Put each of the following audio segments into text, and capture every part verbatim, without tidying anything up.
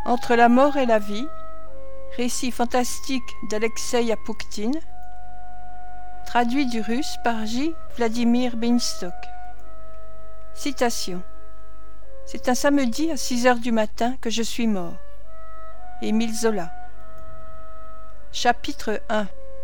Entre la mort et la vie, récit fantastique d'Alexeï Apouchtine, traduit du russe par J. Vladimir Binstok. Citation. C'est un samedi à six heures du matin que je suis mort. Émile Zola. Chapitre un.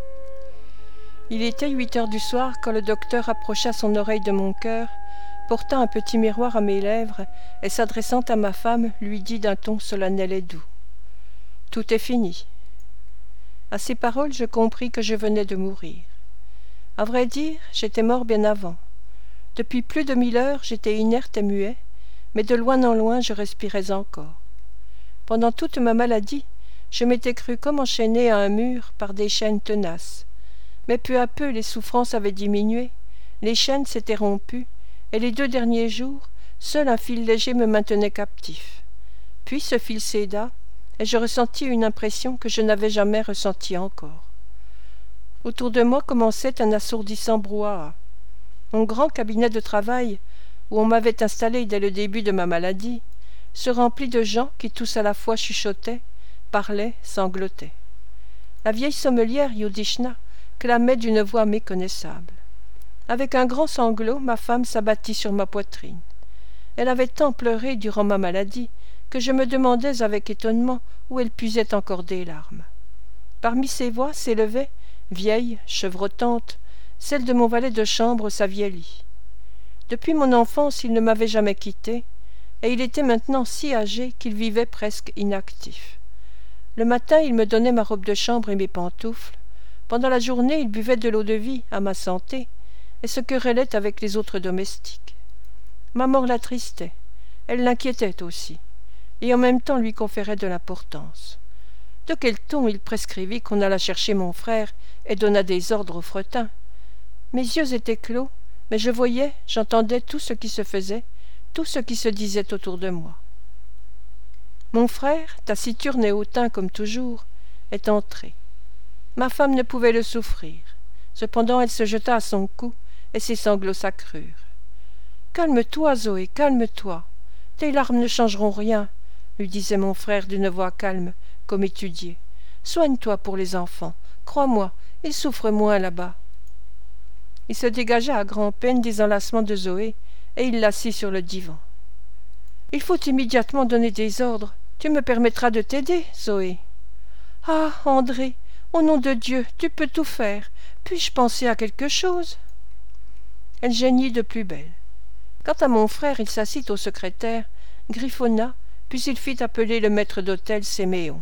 Il était huit heures du soir quand le docteur approcha son oreille de mon cœur, portant un petit miroir à mes lèvres et s'adressant à ma femme, lui dit d'un ton solennel et doux. « Tout est fini. » À ces paroles, je compris que je venais de mourir. À vrai dire, j'étais mort bien avant. Depuis plus de mille heures, j'étais inerte et muet, mais de loin en loin, je respirais encore. Pendant toute ma maladie, je m'étais cru comme enchaîné à un mur par des chaînes tenaces. Mais peu à peu, les souffrances avaient diminué, les chaînes s'étaient rompues, et les deux derniers jours, seul un fil léger me maintenait captif. Puis ce fil céda, et je ressentis une impression que je n'avais jamais ressentie encore. Autour de moi commençait un assourdissant brouhaha. Mon grand cabinet de travail, où on m'avait installé dès le début de ma maladie, se remplit de gens qui tous à la fois chuchotaient, parlaient, sanglotaient. La vieille sommelière Yudishna clamait d'une voix méconnaissable. Avec un grand sanglot, ma femme s'abattit sur ma poitrine. Elle avait tant pleuré durant ma maladie que je me demandais avec étonnement où elle puisait encore des larmes. Parmi ces voix s'élevait, vieille, chevrotante, celle de mon valet de chambre Savielli. Depuis mon enfance, il ne m'avait jamais quitté, et il était maintenant si âgé qu'il vivait presque inactif. Le matin, il me donnait ma robe de chambre et mes pantoufles. Pendant la journée, il buvait de l'eau-de-vie à ma santé, et se querellait avec les autres domestiques. Ma mort l'attristait, elle l'inquiétait aussi, et en même temps lui conférait de l'importance. De quel ton il prescrivit qu'on allât chercher mon frère et donna des ordres au fretin. Mes yeux étaient clos, mais je voyais, j'entendais tout ce qui se faisait, tout ce qui se disait autour de moi. Mon frère, taciturne et hautain comme toujours, est entré. Ma femme ne pouvait le souffrir. Cependant elle se jeta à son cou, et ses sanglots s'accrurent. « Calme-toi, Zoé, calme-toi. Tes larmes ne changeront rien, » lui disait mon frère d'une voix calme, comme étudiée. « Soigne-toi pour les enfants. Crois-moi, ils souffrent moins là-bas. » Il se dégagea à grand-peine des enlacements de Zoé, et il l'assit sur le divan. « Il faut immédiatement donner des ordres. Tu me permettras de t'aider, Zoé. »« Ah, André, au nom de Dieu, tu peux tout faire. Puis-je penser à quelque chose ?» Elle geignit de plus belle. Quant à mon frère, il s'assit au secrétaire, griffonna, puis il fit appeler le maître d'hôtel Séméon.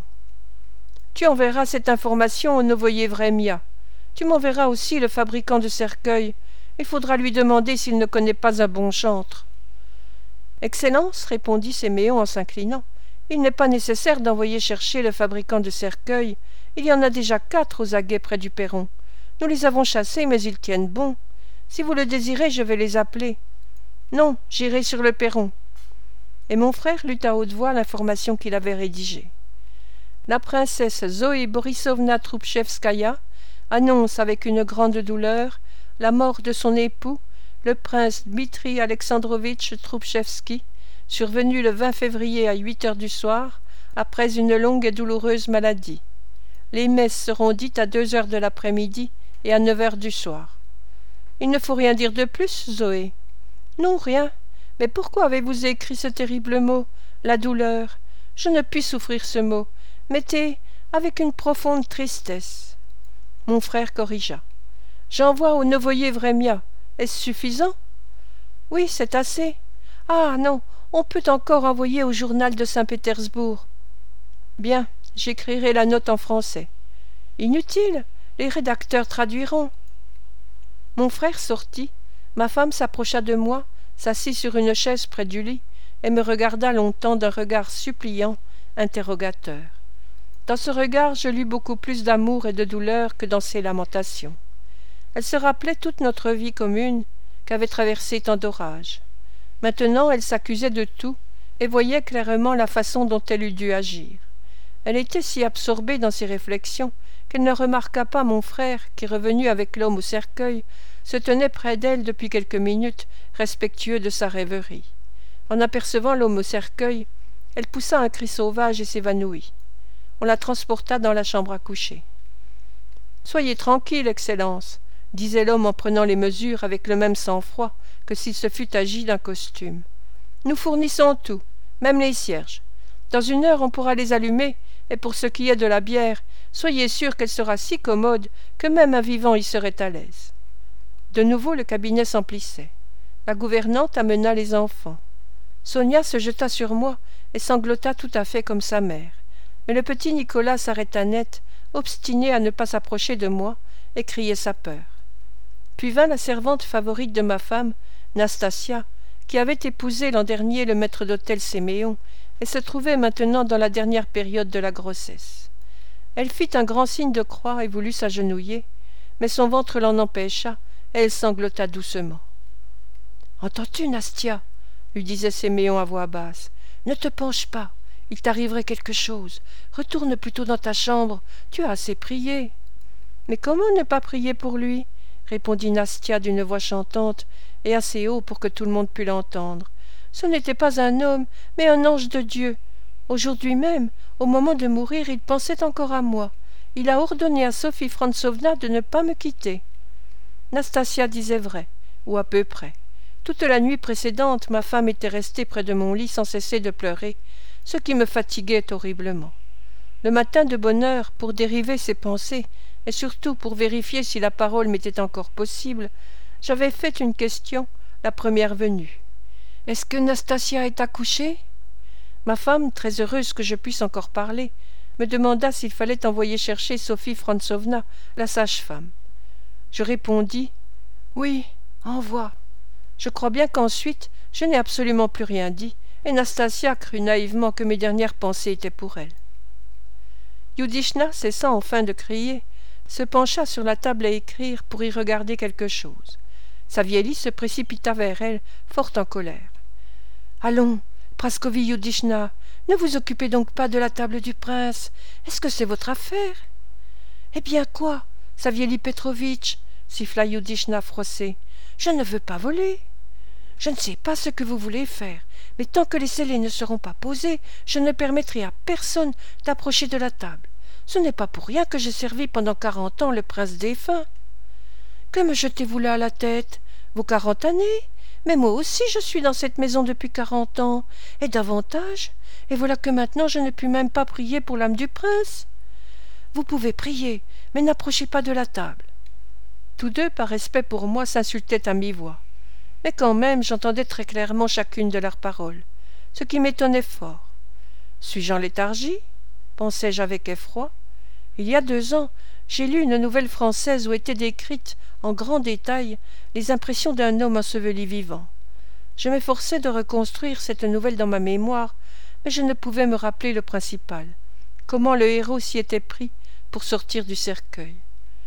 « Tu enverras cette information au novoyer Vremia. Tu m'enverras aussi le fabricant de cercueils. Il faudra lui demander s'il ne connaît pas un bon chantre. »« Excellence, répondit Séméon en s'inclinant, il n'est pas nécessaire d'envoyer chercher le fabricant de cercueils. Il y en a déjà quatre aux aguets près du perron. Nous les avons chassés, mais ils tiennent bon. Si vous le désirez, je vais les appeler. »« Non, j'irai sur le perron. » Et mon frère lut à haute voix l'information qu'il avait rédigée. La princesse Zoé Borisovna Troubchevskaya annonce avec une grande douleur la mort de son époux, le prince Dmitri Alexandrovitch Troubchevski, survenu le vingt février à huit heures du soir, après une longue et douloureuse maladie. Les messes seront dites à deux heures de l'après-midi et à neuf heures du soir. Il ne faut rien dire de plus, Zoé. Non, rien. Mais pourquoi avez-vous écrit ce terrible mot, la douleur? Je ne puis souffrir ce mot. Mettez avec une profonde tristesse. Mon frère corrigea. J'envoie au novoyer Vremia. Est-ce suffisant? Oui, c'est assez. Ah non, on peut encore envoyer au journal de Saint-Pétersbourg. Bien, j'écrirai la note en français. Inutile, les rédacteurs traduiront. Mon frère sortit, ma femme s'approcha de moi, s'assit sur une chaise près du lit, et me regarda longtemps d'un regard suppliant, interrogateur. Dans ce regard, je lus beaucoup plus d'amour et de douleur que dans ses lamentations. Elle se rappelait toute notre vie commune, qu'avait traversée tant d'orages. Maintenant, elle s'accusait de tout, et voyait clairement la façon dont elle eût dû agir. Elle était si absorbée dans ses réflexions qu'elle ne remarqua pas mon frère qui, revenu avec l'homme au cercueil, se tenait près d'elle depuis quelques minutes, respectueux de sa rêverie. En apercevant l'homme au cercueil, Elle poussa un cri sauvage et s'évanouit. On la transporta dans la chambre à coucher. « Soyez tranquille, Excellence, » disait l'homme en prenant les mesures avec le même sang-froid que s'il se fût agi d'un costume. « Nous fournissons tout, même les cierges. Dans une heure on pourra les allumer, et pour ce qui est de la bière, soyez sûr qu'elle sera si commode que même un vivant y serait à l'aise. » De nouveau le cabinet s'emplissait. La gouvernante amena les enfants. Sonia se jeta sur moi et sanglota tout à fait comme sa mère. Mais le petit Nicolas s'arrêta net, obstiné à ne pas s'approcher de moi, et criait sa peur. Puis vint la servante favorite de ma femme, Nastasia, qui avait épousé l'an dernier le maître d'hôtel Séméon et se trouvait maintenant dans la dernière période de la grossesse. Elle fit un grand signe de croix et voulut s'agenouiller, mais son ventre l'en empêcha, et elle sanglota doucement. « Entends-tu, Nastia ?» lui disait Séméon à voix basse. « Ne te penche pas, il t'arriverait quelque chose. Retourne plutôt dans ta chambre, tu as assez prié. »« Mais comment ne pas prier pour lui ?» répondit Nastia d'une voix chantante et assez haut pour que tout le monde pût l'entendre. « Ce n'était pas un homme, mais un ange de Dieu. Aujourd'hui même, au moment de mourir, il pensait encore à moi. Il a ordonné à Sophie Frantsovna de ne pas me quitter. » Nastasia disait vrai, ou à peu près. Toute la nuit précédente, ma femme était restée près de mon lit sans cesser de pleurer, ce qui me fatiguait horriblement. Le matin de bonne heure, pour dériver ses pensées, et surtout pour vérifier si la parole m'était encore possible, j'avais fait une question, la première venue. « Est-ce que Nastasia est accouchée ?» Ma femme, très heureuse que je puisse encore parler, me demanda s'il fallait envoyer chercher Sophie Frantsovna, la sage-femme. Je répondis « Oui, envoie ». Je crois bien qu'ensuite, je n'ai absolument plus rien dit, et Nastasia crut naïvement que mes dernières pensées étaient pour elle. Yudishna, cessant enfin de crier, se pencha sur la table à écrire pour y regarder quelque chose. Savieli se précipita vers elle, fort en colère. « Allons, Praskovi Yudishna, ne vous occupez donc pas de la table du prince. Est-ce que c'est votre affaire ?»« Eh bien quoi, Savieli Petrovitch ?» siffla Yudishna froissé. « Je ne veux pas voler. Je ne sais pas ce que vous voulez faire, mais tant que les scellés ne seront pas posés, je ne permettrai à personne d'approcher de la table. Ce n'est pas pour rien que j'ai servi pendant quarante ans le prince défunt. Que me jetez-vous là à la tête? Vos quarante années? Mais moi aussi je suis dans cette maison depuis quarante ans, et davantage, et voilà que maintenant je ne puis même pas prier pour l'âme du prince. Vous pouvez prier, mais n'approchez pas de la table. » Tous deux, par respect pour moi, s'insultaient à mi-voix. Mais quand même, j'entendais très clairement chacune de leurs paroles, ce qui m'étonnait fort. Suis-je en léthargie? Pensai-je avec effroi. Il y a deux ans, j'ai lu une nouvelle française où étaient décrites, en grand détail, les impressions d'un homme enseveli vivant. Je m'efforçais de reconstruire cette nouvelle dans ma mémoire, mais je ne pouvais me rappeler le principal, comment le héros s'y était pris pour sortir du cercueil.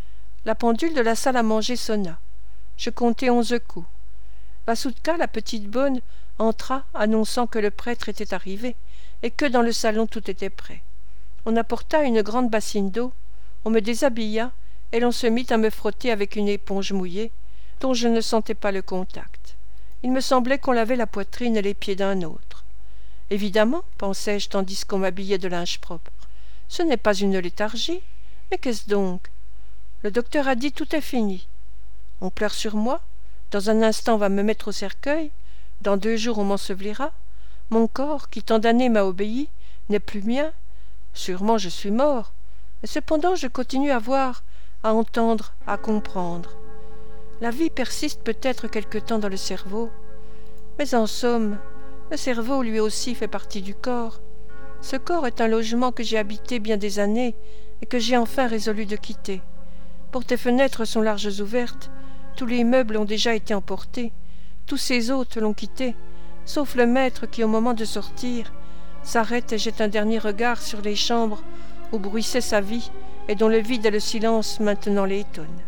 La pendule de la salle à manger sonna. Je comptai onze coups. Vasoutka, la petite bonne, entra, annonçant que le prêtre était arrivé, et que dans le salon tout était prêt. On apporta une grande bassine d'eau, on me déshabilla, et l'on se mit à me frotter avec une éponge mouillée, dont je ne sentais pas le contact. Il me semblait qu'on lavait la poitrine et les pieds d'un autre. Évidemment, pensai-je tandis qu'on m'habillait de linge propre, ce n'est pas une léthargie, mais qu'est-ce donc? Le docteur a dit tout est fini. On pleure sur moi, dans un instant on va me mettre au cercueil, dans deux jours on m'ensevelira, mon corps, qui tant d'années m'a obéi, n'est plus mien, sûrement je suis mort, et cependant je continue à voir, à entendre, à comprendre. La vie persiste peut-être quelque temps dans le cerveau, mais en somme, le cerveau lui aussi fait partie du corps. Ce corps est un logement que j'ai habité bien des années et que j'ai enfin résolu de quitter. Portes et fenêtres sont larges ouvertes, tous les meubles ont déjà été emportés, tous ses hôtes l'ont quitté, sauf le maître qui, au moment de sortir, s'arrête et jette un dernier regard sur les chambres où bruissait sa vie et dont le vide et le silence maintenant l'étonnent.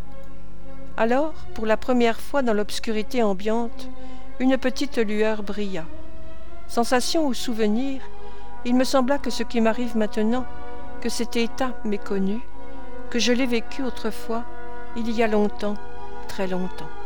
Alors, pour la première fois dans l'obscurité ambiante, une petite lueur brilla. Sensation ou souvenir, il me sembla que ce qui m'arrive maintenant, que cet état méconnu, que je l'ai vécu autrefois, il y a longtemps, très longtemps.